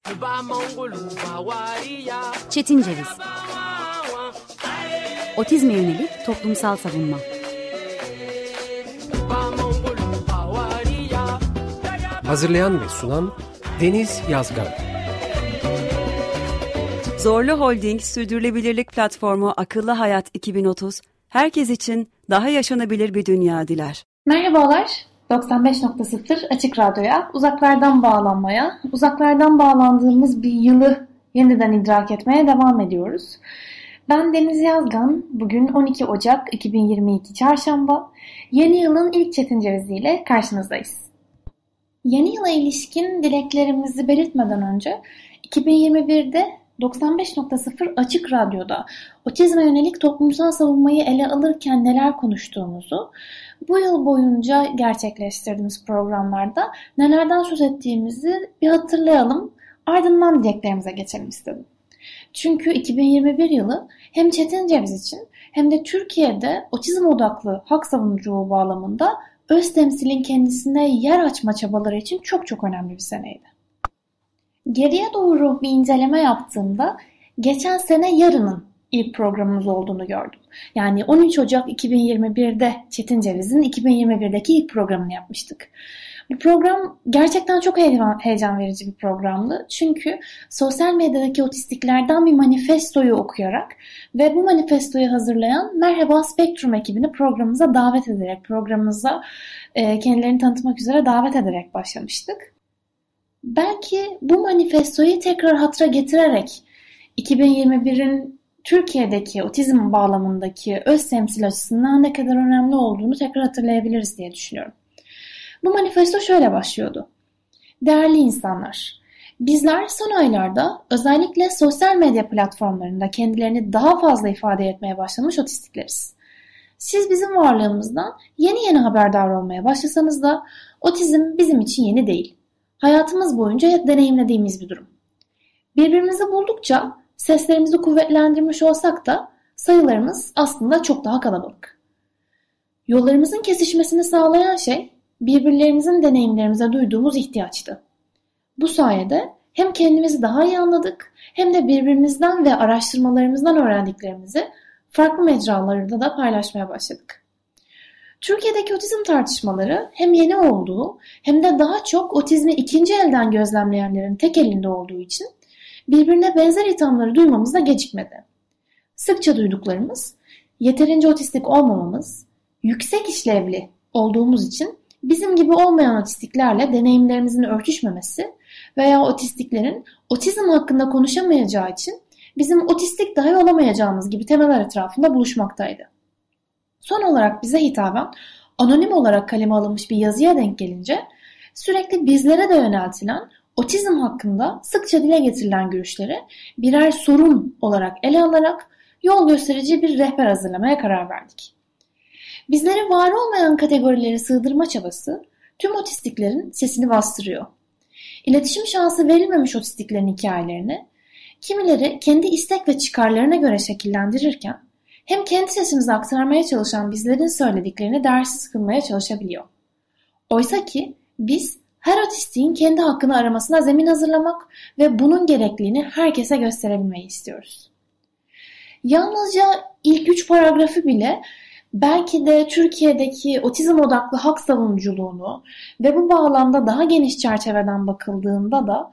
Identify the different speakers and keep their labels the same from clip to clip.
Speaker 1: Çetin Ceviz. Otizme yönelik toplumsal savunma.
Speaker 2: Hazırlayan ve sunan Deniz Yazgan.
Speaker 3: Zorlu Holding Sürdürülebilirlik Platformu Akıllı Hayat 2030, herkes için daha yaşanabilir bir dünya diler.
Speaker 4: Merhabalar, 95.0 Açık Radyo'ya, uzaklardan bağlanmaya, uzaklardan bağlandığımız bir yılı yeniden idrak etmeye devam ediyoruz. Ben Deniz Yazgan, bugün 12 Ocak 2022 Çarşamba, yeni yılın ilk Çetin Cevizi ile karşınızdayız. Yeni yıla ilişkin dileklerimizi belirtmeden önce 2021'de 95.0 Açık Radyo'da otizme yönelik toplumsal savunmayı ele alırken neler konuştuğumuzu, bu yıl boyunca gerçekleştirdiğimiz programlarda nelerden söz ettiğimizi bir hatırlayalım, ardından dileklerimize geçelim istedim. Çünkü 2021 yılı hem Çetin Ceviz için hem de Türkiye'de otizm odaklı hak savunuculuğu bağlamında öz temsilin kendisine yer açma çabaları için çok çok önemli bir seneydi. Geriye doğru bir inceleme yaptığımda geçen sene yarının ilk programımız olduğunu gördüm. Yani 13 Ocak 2021'de Çetin Ceviz'in 2021'deki ilk programını yapmıştık. Bu program gerçekten çok heyecan verici bir programdı. Çünkü sosyal medyadaki otistiklerden bir manifestoyu okuyarak ve bu manifestoyu hazırlayan Merhaba Spektrum ekibini programımıza davet ederek, programımıza kendilerini tanıtmak üzere davet ederek başlamıştık. Belki bu manifestoyu tekrar hatıra getirerek 2021'in Türkiye'deki otizm bağlamındaki öz temsil açısından ne kadar önemli olduğunu tekrar hatırlayabiliriz diye düşünüyorum. Bu manifesto şöyle başlıyordu. Değerli insanlar, bizler son aylarda özellikle sosyal medya platformlarında kendilerini daha fazla ifade etmeye başlamış otistikleriz. Siz bizim varlığımızdan yeni haberdar olmaya başlasanız da otizm bizim için yeni değil. Hayatımız boyunca deneyimlediğimiz bir durum. Birbirimizi buldukça seslerimizi kuvvetlendirmiş olsak da sayılarımız aslında çok daha kalabalık. Yollarımızın kesişmesini sağlayan şey birbirlerimizin deneyimlerimize duyduğumuz ihtiyaçtı. Bu sayede hem kendimizi daha iyi anladık hem de birbirimizden ve araştırmalarımızdan öğrendiklerimizi farklı mecralarda da paylaşmaya başladık. Türkiye'deki otizm tartışmaları hem yeni olduğu hem de daha çok otizmi ikinci elden gözlemleyenlerin tek elinde olduğu için birbirine benzer ithamları duymamızda gecikmedi. Sıkça duyduklarımız, yeterince otistik olmamamız, yüksek işlevli olduğumuz için bizim gibi olmayan otistiklerle deneyimlerimizin örtüşmemesi veya otistiklerin otizm hakkında konuşamayacağı için bizim otistik dahi olamayacağımız gibi temeller etrafında buluşmaktaydı. Son olarak bize hitaben anonim olarak kaleme alınmış bir yazıya denk gelince sürekli bizlere de yöneltilen otizm hakkında sıkça dile getirilen görüşleri birer sorun olarak ele alarak yol gösterici bir rehber hazırlamaya karar verdik. Bizlere var olmayan kategorileri sığdırma çabası tüm otistiklerin sesini bastırıyor. İletişim şansı verilmemiş otistiklerin hikayelerini kimileri kendi istek ve çıkarlarına göre şekillendirirken hem kendi sesimizi aktarmaya çalışan bizlerin söylediklerini değersiz kılmaya çalışabiliyor. Oysa ki biz her otistiğin kendi hakkını aramasına zemin hazırlamak ve bunun gerekliliğini herkese gösterebilmeyi istiyoruz. Yalnızca ilk 3 paragrafı bile belki de Türkiye'deki otizm odaklı hak savunuculuğunu ve bu bağlamda daha geniş çerçeveden bakıldığında da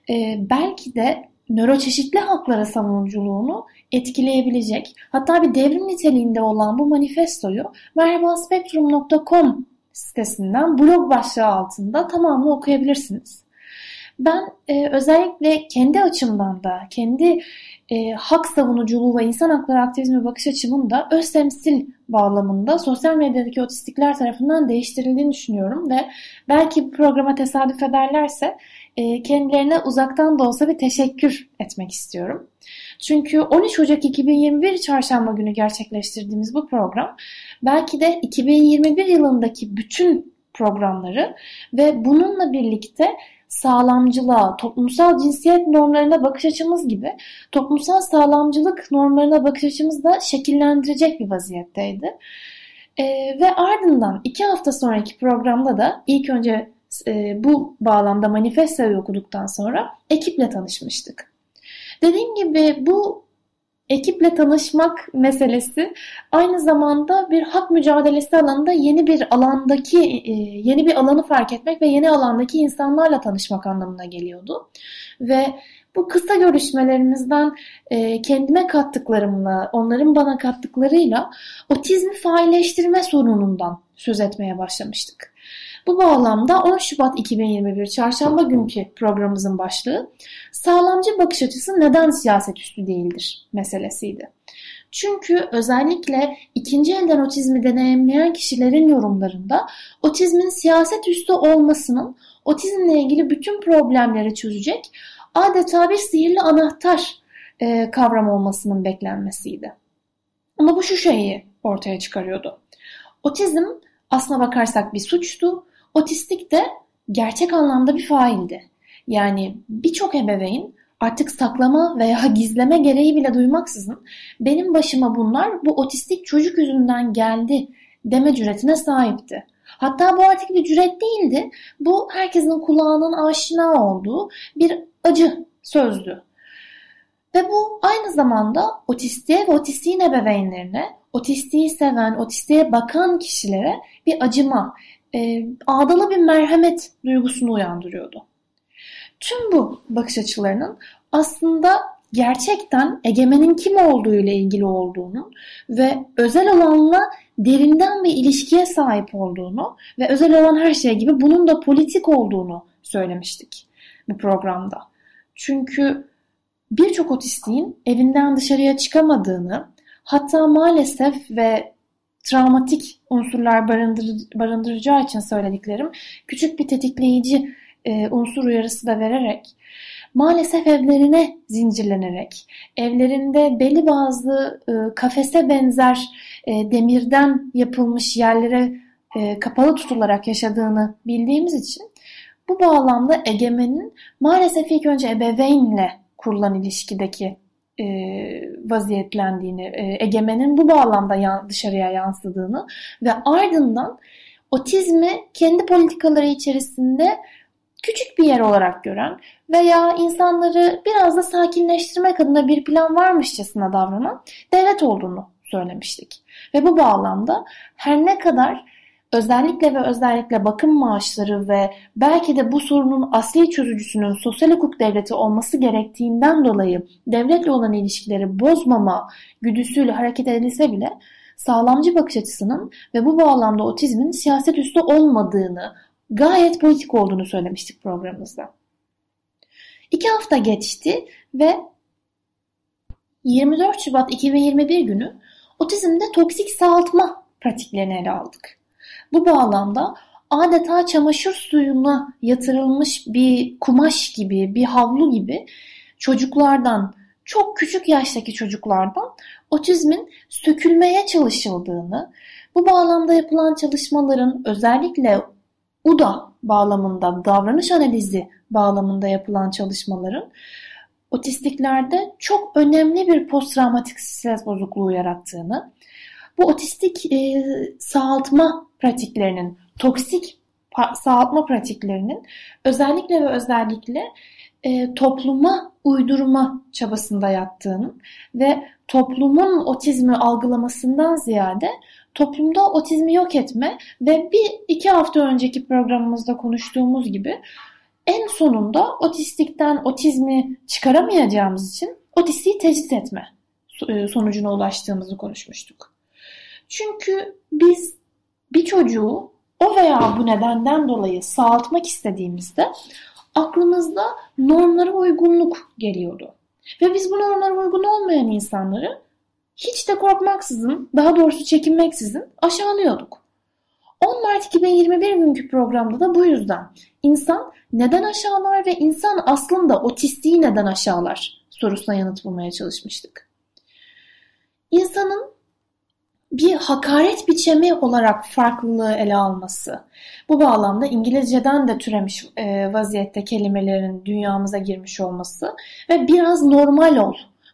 Speaker 4: belki de nöroçeşitli haklara savunuculuğunu etkileyebilecek, hatta bir devrim niteliğinde olan bu manifestoyu merhabaspektrum.com sitesinden blog başlığı altında tamamını okuyabilirsiniz. Ben özellikle kendi açımdan da, kendi hak savunuculuğu ve insan hakları aktivizmi bakış açımın da öz temsil bağlamında sosyal medyadaki otistikler tarafından değiştirildiğini düşünüyorum ve belki bu programa tesadüf ederlerse kendilerine uzaktan da olsa bir teşekkür etmek istiyorum. Çünkü 13 Ocak 2021 Çarşamba günü gerçekleştirdiğimiz bu program belki de 2021 yılındaki bütün programları ve bununla birlikte sağlamcılığa, toplumsal cinsiyet normlarına bakış açımız gibi toplumsal sağlamcılık normlarına bakış açımızı da şekillendirecek bir vaziyetteydi. Ve ardından 2 hafta sonraki programda da ilk önce bu bağlamda manifestoyu okuduktan sonra ekiple tanışmıştık. Dediğim gibi bu ekiple tanışmak meselesi aynı zamanda bir hak mücadelesi alanında yeni bir alanı fark etmek ve yeni alandaki insanlarla tanışmak anlamına geliyordu. Ve bu kısa görüşmelerimizden kendime kattıklarımla, onların bana kattıklarıyla otizmi failleştirme sorunundan söz etmeye başlamıştık. Bu bağlamda 10 Şubat 2021 Çarşamba günkü programımızın başlığı sağlamcı bakış açısı neden siyaset üstü değildir meselesiydi. Çünkü özellikle ikinci elden otizmi deneyimleyen kişilerin yorumlarında otizmin siyaset üstü olmasının otizmle ilgili bütün problemleri çözecek adeta bir sihirli anahtar kavram olmasının beklenmesiydi. Ama bu şu şeyi ortaya çıkarıyordu. Otizm aslına bakarsak bir suçtu. Otistik de gerçek anlamda bir faildi. Yani birçok ebeveyn artık saklama veya gizleme gereği bile duymaksızın benim başıma bunlar bu otistik çocuk yüzünden geldi deme cüretine sahipti. Hatta bu artık bir cüret değildi. Bu herkesin kulağının aşina olduğu bir acı sözdü. Ve bu aynı zamanda otistiğe ve otistiğin ebeveynlerine, otistiği seven, otistiğe bakan kişilere bir acıma, ağdalı bir merhamet duygusunu uyandırıyordu. Tüm bu bakış açılarının aslında gerçekten egemenin kim olduğu ile ilgili olduğunu ve özel olanla derinden bir ilişkiye sahip olduğunu ve özel olan her şey gibi bunun da politik olduğunu söylemiştik bu programda. Çünkü birçok otistiğin evinden dışarıya çıkamadığını, hatta maalesef ve travmatik unsurlar barındıracağı için söylediklerim küçük bir tetikleyici unsur uyarısı da vererek maalesef evlerine zincirlenerek evlerinde belli bazı kafese benzer demirden yapılmış yerlere kapalı tutularak yaşadığını bildiğimiz için bu bağlamda egemenin maalesef ilk önce ebeveynle kurulan ilişkideki vaziyetlendiğini, egemenin bu bağlamda dışarıya yansıdığını ve ardından otizmi kendi politikaları içerisinde küçük bir yer olarak gören veya insanları biraz da sakinleştirmek adına bir plan varmışçasına davranan devlet olduğunu söylemiştik. Ve bu bağlamda her ne kadar özellikle bakım maaşları ve belki de bu sorunun asli çözücüsünün sosyal hukuk devleti olması gerektiğinden dolayı devletle olan ilişkileri bozmama güdüsüyle hareket edilse bile sağlamcı bakış açısının ve bu bağlamda otizmin siyaset üstü olmadığını, gayet politik olduğunu söylemiştik programımızda. 2 hafta geçti ve 24 Şubat 2021 günü otizmde toksik sağaltma pratiklerini ele aldık. Bu bağlamda adeta çamaşır suyuna yatırılmış bir kumaş gibi, bir havlu gibi çocuklardan, çok küçük yaştaki çocuklardan otizmin sökülmeye çalışıldığını, bu bağlamda yapılan çalışmaların özellikle UDA bağlamında, davranış analizi bağlamında yapılan çalışmaların otistiklerde çok önemli bir posttraumatik stres bozukluğu yarattığını, bu otistik sağaltma pratiklerinin, toksik sağaltma pratiklerinin özellikle topluma uydurma çabasında yattığının ve toplumun otizmi algılamasından ziyade toplumda otizmi yok etme ve 2 hafta önceki programımızda konuştuğumuz gibi en sonunda otistikten otizmi çıkaramayacağımız için otistiği tecrit etme sonucuna ulaştığımızı konuşmuştuk. Çünkü biz bir çocuğu o veya bu nedenden dolayı sağaltmak istediğimizde aklımızda normlara uygunluk geliyordu. Ve biz bu normlara uygun olmayan insanları hiç de korkmaksızın, daha doğrusu çekinmeksizin aşağılıyorduk. 10 Mart 2021 günkü programda da bu yüzden insan neden aşağılar ve insan aslında otistiği neden aşağılar sorusuna yanıt bulmaya çalışmıştık. İnsanın bir hakaret biçimi olarak farklılığı ele alması, bu bağlamda İngilizceden de türemiş vaziyette kelimelerin dünyamıza girmiş olması ve biraz normal ol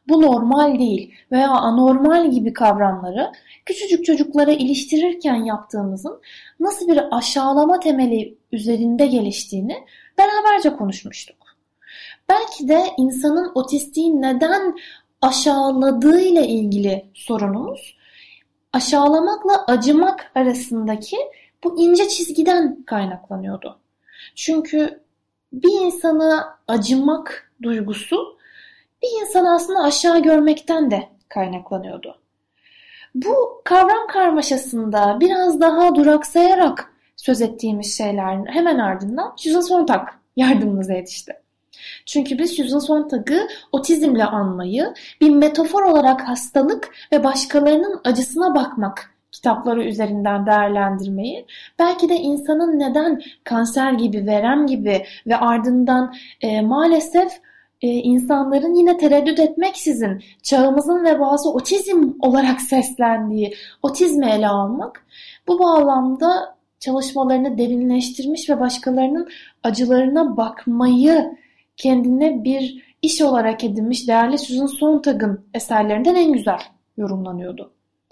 Speaker 4: bu normal değil veya anormal gibi kavramları küçücük çocuklara iliştirirken yaptığımızın nasıl bir aşağılama temeli üzerinde geliştiğini beraberce konuşmuştuk. Belki de insanın otistiği neden aşağıladığı ile ilgili sorunumuz, aşağılamakla acımak arasındaki bu ince çizgiden kaynaklanıyordu. Çünkü bir insana acımak duygusu bir insanı aslında aşağı görmekten de kaynaklanıyordu. Bu kavram karmaşasında biraz daha duraksayarak söz ettiğimiz şeylerin hemen ardından Susan Sontag yardımımıza yetişti. Çünkü biz Susan Sontag'ı otizmle anmayı, bir metafor olarak hastalık ve başkalarının acısına bakmak kitapları üzerinden değerlendirmeyi, belki de insanın neden kanser gibi, verem gibi ve ardından maalesef insanların yine tereddüt etmeksizin çağımızın vebası otizm olarak seslendiği otizmi ele almak, bu bağlamda çalışmalarını derinleştirmiş ve başkalarının acılarına bakmayı kendine bir iş olarak edinmiş değerli Susan Sontag'ın eserlerinden en güzel yorumlanıyordu.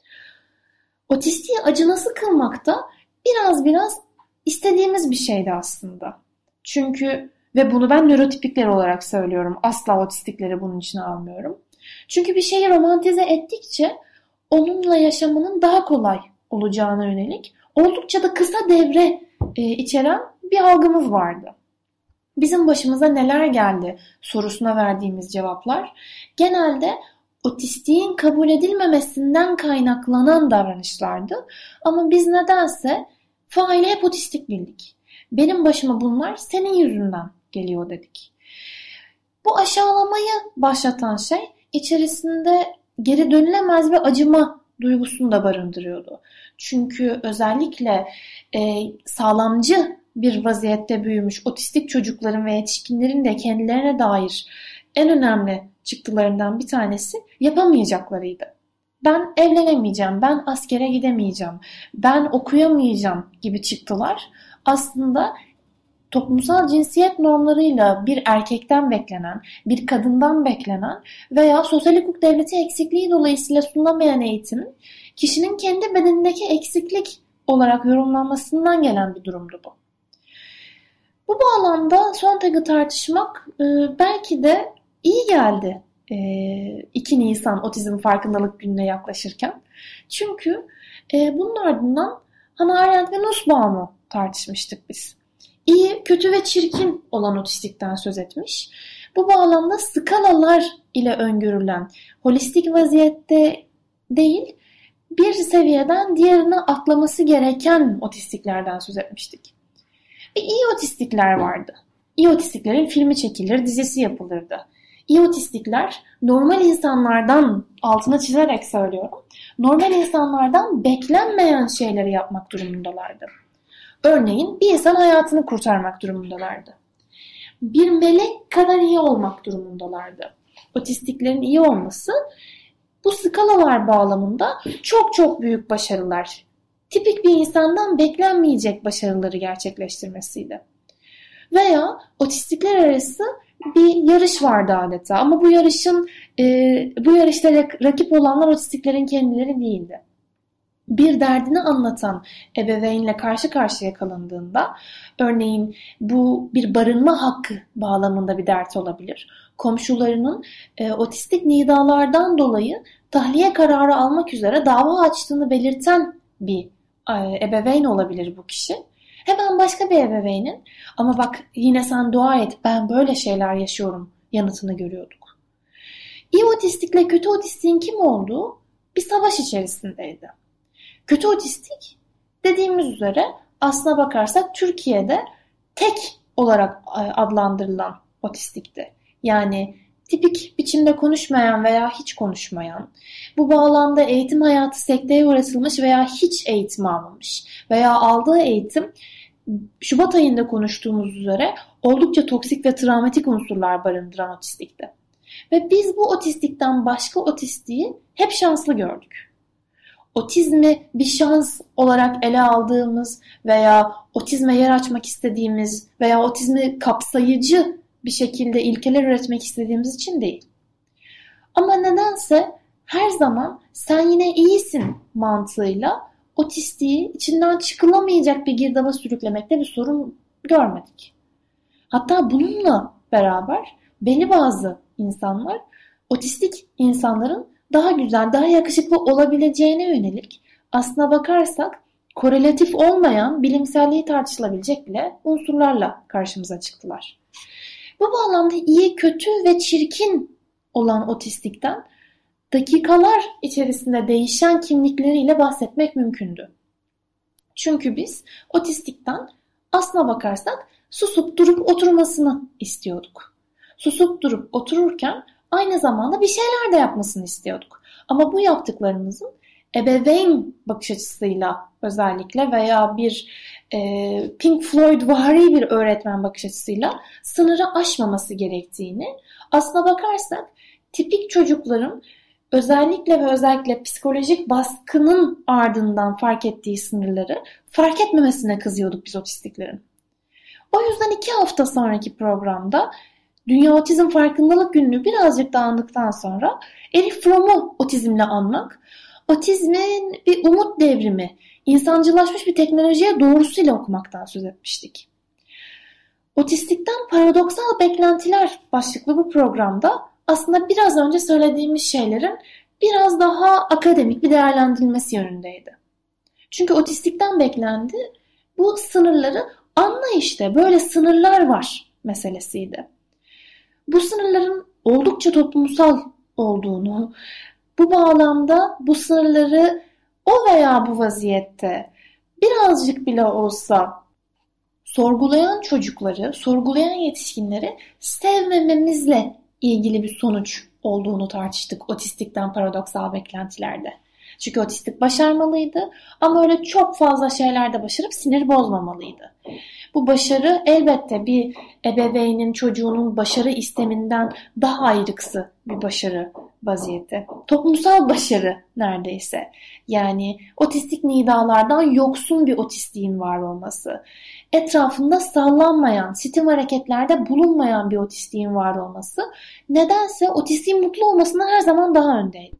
Speaker 4: Otistiği acınası kılmak da biraz istediğimiz bir şeydi aslında. Çünkü ve bunu ben nörotipikler olarak söylüyorum. Asla otistikleri bunun içine almıyorum. Çünkü bir şeyi romantize ettikçe onunla yaşamanın daha kolay olacağına yönelik oldukça da kısa devre içeren bir algımız vardı. Bizim başımıza neler geldi sorusuna verdiğimiz cevaplar genelde otistiğin kabul edilmemesinden kaynaklanan davranışlardı. Ama biz nedense faili hep otistik bildik. Benim başıma bunlar senin yüzünden geliyor dedik. Bu aşağılamayı başlatan şey içerisinde geri dönülemez bir acıma duygusunu da barındırıyordu. Çünkü özellikle sağlamcı bir vaziyette büyümüş otistik çocukların ve yetişkinlerin de kendilerine dair en önemli çıktılarından bir tanesi yapamayacaklarıydı. Ben evlenemeyeceğim, ben askere gidemeyeceğim, ben okuyamayacağım gibi çıktılar. Aslında toplumsal cinsiyet normlarıyla bir erkekten beklenen, bir kadından beklenen veya sosyal hukuk devleti eksikliği dolayısıyla sunulamayan eğitimin kişinin kendi bedenindeki eksiklik olarak yorumlanmasından gelen bir durumdu bu. Bu bağlamda Sontag'ı tartışmak belki de iyi geldi 2 Nisan Otizm Farkındalık Günü'ne yaklaşırken. Çünkü bunun ardından Hannah Arendt ve Nussbaum'u tartışmıştık biz. İyi, kötü ve çirkin olan otistikten söz etmiş. Bu bağlamda skalalar ile öngörülen holistik vaziyette değil, bir seviyeden diğerine atlaması gereken otistiklerden söz etmiştik. İyi otistikler vardı. İyi otistiklerin filmi çekilir, dizisi yapılırdı. İyi otistikler normal insanlardan, altına çizerek söylüyorum, normal insanlardan beklenmeyen şeyleri yapmak durumundalardı. Örneğin bir insan hayatını kurtarmak durumundalardı. Bir melek kadar iyi olmak durumundalardı. Otistiklerin iyi olması bu skalalar bağlamında çok büyük başarılar, tipik bir insandan beklenmeyecek başarıları gerçekleştirmesiydi. Veya otistikler arası bir yarış vardı adeta ama bu yarışta rakip olanlar otistiklerin kendileri değildi. Bir derdini anlatan ebeveynle karşı karşıya kalındığında, örneğin bu bir barınma hakkı bağlamında bir dert olabilir. Komşularının otistik nidalardan dolayı tahliye kararı almak üzere dava açtığını belirten bir ebeveyn olabilir bu kişi. Hemen başka bir ebeveynin ama bak yine sen dua et ben böyle şeyler yaşıyorum yanıtını görüyorduk. İyi otistikle kötü otistiğin kim olduğu bir savaş içerisindeydi. Kötü otistik dediğimiz üzere aslına bakarsak Türkiye'de tek olarak adlandırılan otistikti. Yani tipik biçimde konuşmayan veya hiç konuşmayan, bu bağlamda eğitim hayatı sekteye uğratılmış veya hiç eğitim almamış veya aldığı eğitim Şubat ayında konuştuğumuz üzere oldukça toksik ve travmatik unsurlar barındıran otistikti. Ve biz bu otistikten başka otistiği hep şanslı gördük. Otizmi bir şans olarak ele aldığımız veya otizme yer açmak istediğimiz veya otizmi kapsayıcı bir şekilde ilkeler üretmek istediğimiz için değil. Ama nedense her zaman sen yine iyisin mantığıyla otistiği içinden çıkılamayacak bir girdaba sürüklemekte bir sorun görmedik. Hatta bununla beraber belli bazı insanlar otistik insanların daha güzel, daha yakışıklı olabileceğine yönelik aslına bakarsak korelatif olmayan, bilimselliği tartışılabilecek bile unsurlarla karşımıza çıktılar. Bu bağlamda iyi, kötü ve çirkin olan otistikten dakikalar içerisinde değişen kimlikleriyle bahsetmek mümkündü. Çünkü biz otistikten aslına bakarsak susup durup oturmasını istiyorduk. Susup durup otururken aynı zamanda bir şeyler de yapmasını istiyorduk. Ama bu yaptıklarımızın ebeveyn bakış açısıyla özellikle veya bir Pink Floyd-vari bir öğretmen bakış açısıyla sınırı aşmaması gerektiğini, aslına bakarsak tipik çocukların özellikle ve özellikle psikolojik baskının ardından fark ettiği sınırları fark etmemesine kızıyorduk biz otistiklerin. O yüzden 2 hafta sonraki programda Dünya Otizm Farkındalık Günü'nü birazcık dağındıktan sonra Erich Fromm'u otizmle anmak, otizmin bir umut devrimi, insancılaşmış bir teknolojiye doğrusuyla okumaktan söz etmiştik. Otistikten paradoksal beklentiler başlıklı bu programda aslında biraz önce söylediğimiz şeylerin biraz daha akademik bir değerlendirilmesi yönündeydi. Çünkü otistikten beklendi bu sınırları anla işte böyle sınırlar var meselesiydi. Bu sınırların oldukça toplumsal olduğunu, bu bağlamda bu sınırları o veya bu vaziyette birazcık bile olsa sorgulayan çocukları, sorgulayan yetişkinleri sevmememizle ilgili bir sonuç olduğunu tartıştık otistikten paradoksal beklentilerde. Çünkü otistik başarmalıydı ama öyle çok fazla şeylerde başarıp sinir bozmamalıydı. Bu başarı elbette bir ebeveynin çocuğunun başarı isteminden daha ayrıksı bir başarı vaziyeti. Toplumsal başarı neredeyse. Yani otistik nidalardan yoksun bir otistiğin var olması. Etrafında sallanmayan, sitim hareketlerde bulunmayan bir otistiğin var olması nedense otistiğin mutlu olmasından her zaman daha öndeydi.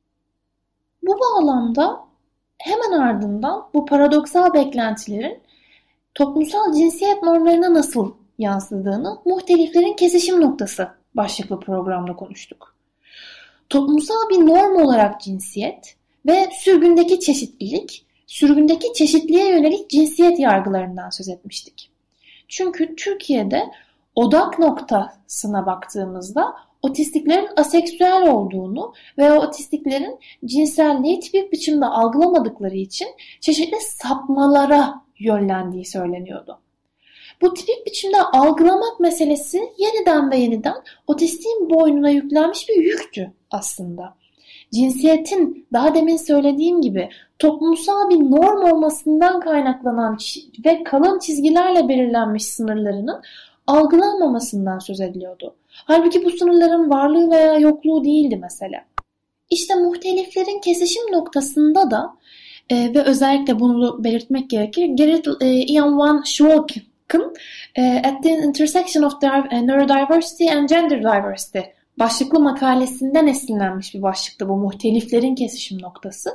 Speaker 4: Bu bağlamda hemen ardından bu paradoksal beklentilerin toplumsal cinsiyet normlarına nasıl yansıdığını muhteliflerin kesişim noktası başlıklı programda konuştuk. Toplumsal bir norm olarak cinsiyet ve sürgündeki çeşitlilik, sürgündeki çeşitliğe yönelik cinsiyet yargılarından söz etmiştik. Çünkü Türkiye'de odak noktasına baktığımızda otistiklerin aseksüel olduğunu ve otistiklerin cinselliği tipik biçimde algılamadıkları için çeşitli sapmalara yönlendiği söyleniyordu. Bu tipik biçimde algılamak meselesi yeniden ve yeniden otistiğin boynuna yüklenmiş bir yüktü aslında. Cinsiyetin daha demin söylediğim gibi toplumsal bir norm olmasından kaynaklanan ve kalın çizgilerle belirlenmiş sınırlarının algılanmamasından söz ediliyordu. Halbuki bu sınırların varlığı veya yokluğu değildi mesele. İşte muhteliflerin kesişim noktasında da ve özellikle bunu belirtmek gerekir. Gerrit Ian van Schalk'ın At the Intersection of Neurodiversity and Gender Diversity başlıklı makalesinden esinlenmiş bir başlıktı bu muhteliflerin kesişim noktası.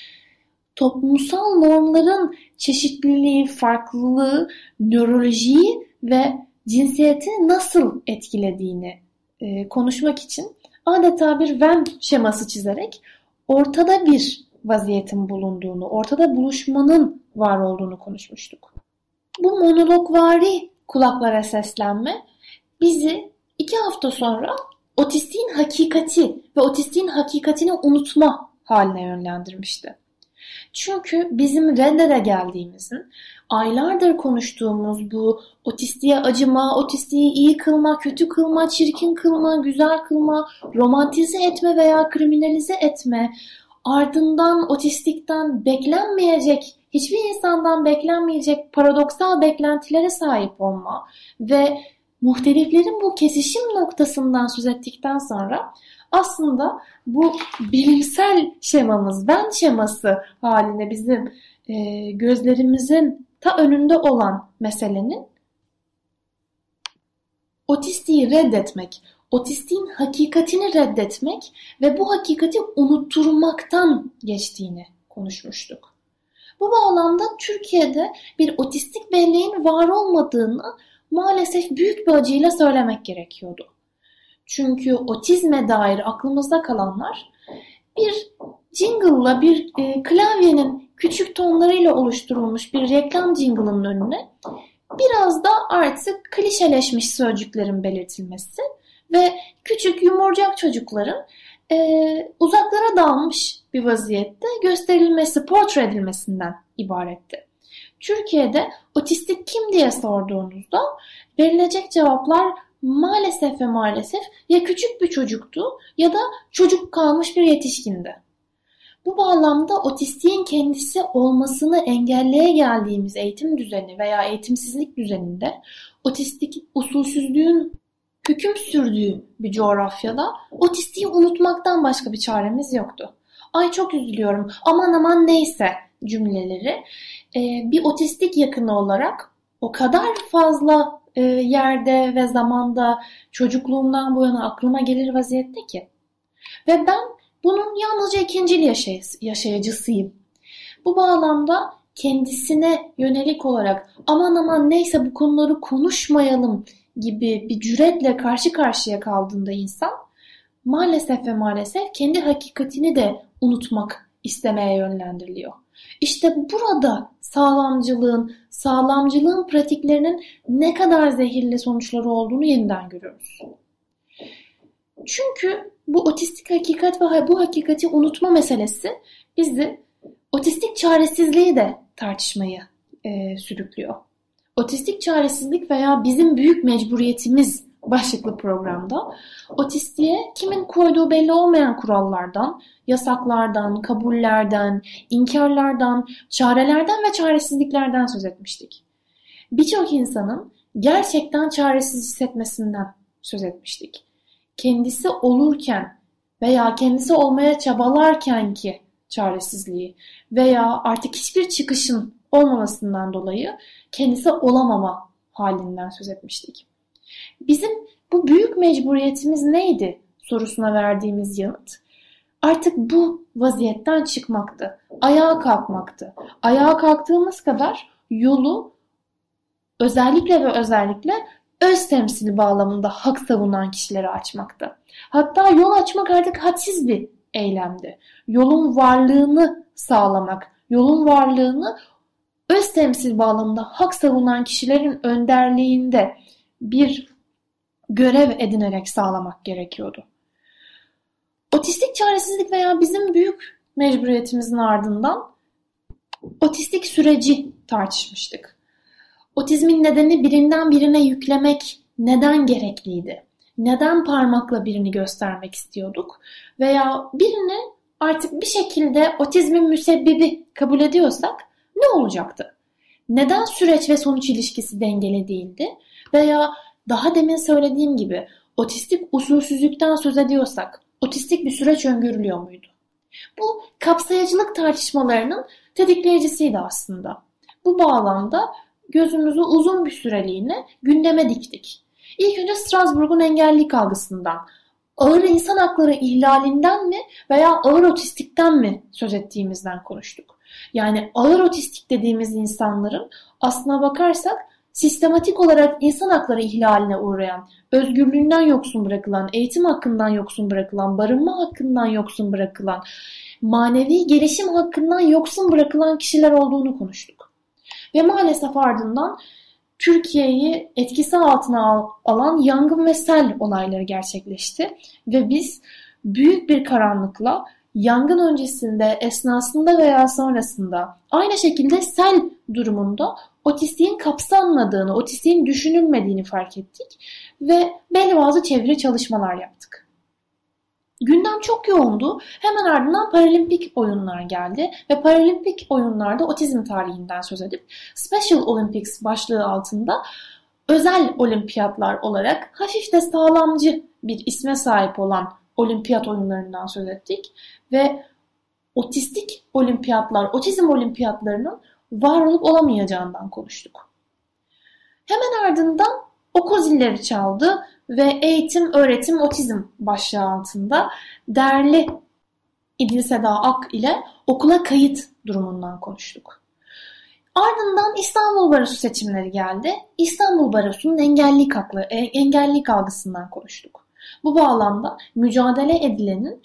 Speaker 4: Toplumsal normların çeşitliliği, farklılığı, nörolojiyi ve cinsiyeti nasıl etkilediğini konuşmak için adeta bir Venn şeması çizerek ortada bir vaziyetin bulunduğunu, ortada buluşmanın var olduğunu konuşmuştuk. Bu monologvari kulaklara seslenme bizi 2 hafta sonra otistiğin hakikati ve otistiğin hakikatini unutma haline yönlendirmişti. Çünkü bizim reddede geldiğimizin, aylardır konuştuğumuz bu otistiğe acıma, otistiği iyi kılma, kötü kılma, çirkin kılma, güzel kılma, romantize etme veya kriminalize etme, ardından otistikten beklenmeyecek, hiçbir insandan beklenmeyecek paradoksal beklentilere sahip olma ve muhteliflerin bu kesişim noktasından söz ettikten sonra aslında bu bilimsel şemamız, Venn şeması haline bizim gözlerimizin ta önünde olan meselenin otistiği reddetmek, otistiğin hakikatini reddetmek ve bu hakikati unutturmaktan geçtiğini konuşmuştuk. Bu bağlamda Türkiye'de bir otistik belleğin var olmadığını maalesef büyük bir acıyla söylemek gerekiyordu. Çünkü otizme dair aklımızda kalanlar bir jingle'la, bir klavyenin küçük tonlarıyla oluşturulmuş bir reklam jingle'ının önüne biraz da artık klişeleşmiş sözcüklerin belirtilmesi ve küçük yumurcak çocukların uzaklara dalmış bir vaziyette gösterilmesi, portre edilmesinden ibaretti. Türkiye'de otistik kim diye sorduğunuzda verilecek cevaplar maalesef ve maalesef ya küçük bir çocuktu ya da çocuk kalmış bir yetişkindi. Bu bağlamda otistiğin kendisi olmasını engelleye geldiğimiz eğitim düzeni veya eğitimsizlik düzeninde otistik usulsüzlüğün hüküm sürdüğü bir coğrafyada otistiği unutmaktan başka bir çaremiz yoktu. Ay çok üzülüyorum, aman aman neyse cümleleri bir otistik yakını olarak o kadar fazla yerde ve zamanda çocukluğumdan bu yana aklıma gelir vaziyette ki. Ve ben bunun yalnızca ikincil yaşayıcısıyım. Bu bağlamda kendisine yönelik olarak aman aman neyse bu konuları konuşmayalım gibi bir cüretle karşı karşıya kaldığında insan maalesef ve maalesef kendi hakikatini de unutmak istemeye yönlendiriliyor. İşte burada sağlamcılığın pratiklerinin ne kadar zehirli sonuçları olduğunu yeniden görüyoruz. Çünkü bu otistik hakikat ve bu hakikati unutma meselesi bizi otistik çaresizliği de tartışmayı sürüklüyor. Otistik çaresizlik veya bizim büyük mecburiyetimiz başlıklı programda otistiğe kimin koyduğu belli olmayan kurallardan, yasaklardan, kabullerden, inkarlardan, çarelerden ve çaresizliklerden söz etmiştik. Birçok insanın gerçekten çaresiz hissetmesinden söz etmiştik. Kendisi olurken veya kendisi olmaya çabalarken ki çaresizliği veya artık hiçbir çıkışın olmamasından dolayı kendisi olamama halinden söz etmiştik. Bizim bu büyük mecburiyetimiz neydi sorusuna verdiğimiz yanıt artık bu vaziyetten çıkmaktı, ayağa kalkmaktı. Ayağa kalktığımız kadar yolu özellikle öz temsil bağlamında hak savunan kişilere açmaktı. Hatta yol açmak artık hadsiz bir eylemdi. Yolun varlığını sağlamak, yolun varlığını öz temsil bağlamında hak savunan kişilerin önderliğinde bir görev edinerek sağlamak gerekiyordu. Otistik çaresizlik veya bizim büyük mecburiyetimizin ardından otistik süreci tartışmıştık. Otizmin nedeni birinden birine yüklemek neden gerekliydi? Neden parmakla birini göstermek istiyorduk? Veya birini artık bir şekilde otizmin müsebbibi kabul ediyorsak ne olacaktı? Neden süreç ve sonuç ilişkisi dengeli değildi? Veya daha demin söylediğim gibi otistik usulsüzlükten söz ediyorsak otistik bir süreç öngörülüyor muydu? Bu kapsayıcılık tartışmalarının tetikleyicisiydi aslında. Bu bağlamda gözümüzü uzun bir süreliğine gündeme diktik. İlk önce Strasbourg'un engellilik algısından, ağır insan hakları ihlalinden mi veya ağır otistikten mi söz ettiğimizden konuştuk. Yani ağır otistik dediğimiz insanların aslına bakarsak sistematik olarak insan hakları ihlaline uğrayan, özgürlüğünden yoksun bırakılan, eğitim hakkından yoksun bırakılan, barınma hakkından yoksun bırakılan, manevi gelişim hakkından yoksun bırakılan kişiler olduğunu konuştuk. Ve maalesef ardından Türkiye'yi etkisi altına alan yangın ve sel olayları gerçekleşti. Ve biz büyük bir karanlıkla yangın öncesinde, esnasında veya sonrasında aynı şekilde sel durumunda otistiğin kapsanmadığını, otistiğin düşünülmediğini fark ettik ve belli bazı çevre çalışmalar yaptık. Gündem çok yoğundu. Hemen ardından Paralimpik oyunlar geldi ve Paralimpik oyunlarda otizm tarihinden söz edip Special Olympics başlığı altında özel olimpiyatlar olarak hafif de sağlamcı bir isme sahip olan olimpiyat oyunlarından söz ettik ve otistik olimpiyatlar, otizm olimpiyatlarının var olup olamayacağından konuştuk. Hemen ardından okul zilleri çaldı ve eğitim, öğretim, otizm başlığı altında değerli İdil Seda Ak ile okula kayıt durumundan konuştuk. Ardından İstanbul Barosu seçimleri geldi. İstanbul Barosu'nun engellilik algısından konuştuk. Bu bağlamda mücadele edilenin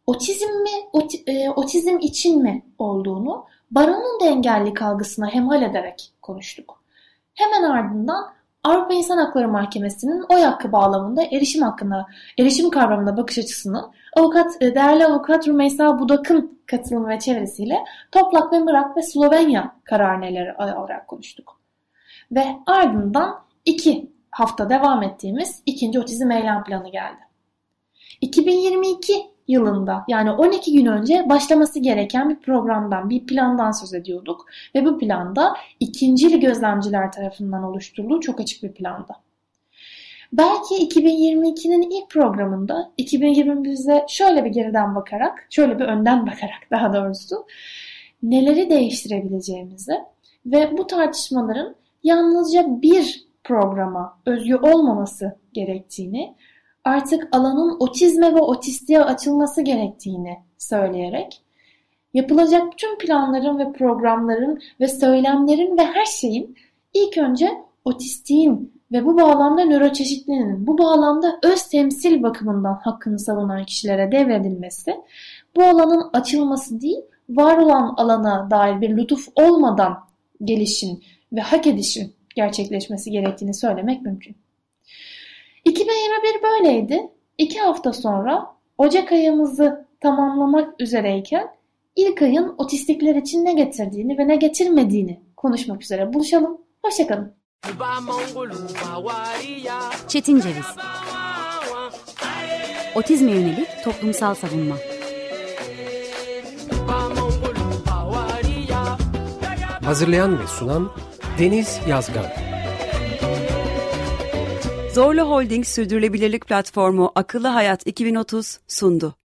Speaker 4: otizm için mi olduğunu baronun da engellilik algısına hemhal ederek konuştuk. Hemen ardından Avrupa İnsan Hakları Mahkemesi'nin oy hakkı bağlamında erişim kavramına bakış açısını değerli avukat Rümeysa Budak'ın katılımı ve çevresiyle Toplak ve Mırak ve Slovenya kararnameleri olarak konuştuk. Ve ardından 2 hafta devam ettiğimiz ikinci otizm eylem planı geldi. 2022 yılında yani 12 gün önce başlaması gereken bir plandan söz ediyorduk. Ve bu planda ikincil gözlemciler tarafından oluşturulduğu çok açık bir planda. Belki 2022'nin ilk programında 2021'e şöyle bir önden bakarak daha doğrusu neleri değiştirebileceğimizi ve bu tartışmaların yalnızca bir programa özgü olmaması gerektiğini, artık alanın otizme ve otistiğe açılması gerektiğini söyleyerek yapılacak tüm planların ve programların ve söylemlerin ve her şeyin ilk önce otistiğin ve bu bağlamda nöroçeşitliliğinin, bu bağlamda öz temsil bakımından hakkını savunan kişilere devredilmesi, bu alanın açılması değil, var olan alana dair bir lütuf olmadan gelişin ve hak edişin gerçekleşmesi gerektiğini söylemek mümkün. 2021 böyleydi. 2 hafta sonra Ocak ayımızı tamamlamak üzereyken ilk ayın otistikler için ne getirdiğini ve ne getirmediğini konuşmak üzere buluşalım. Hoşça kalın.
Speaker 1: Çetin Ceviz. Otizme yönelik toplumsal savunma.
Speaker 2: Hazırlayan ve sunan Deniz Yazgan.
Speaker 3: Zorlu Holding Sürdürülebilirlik Platformu Akıllı Hayat 2030 sundu.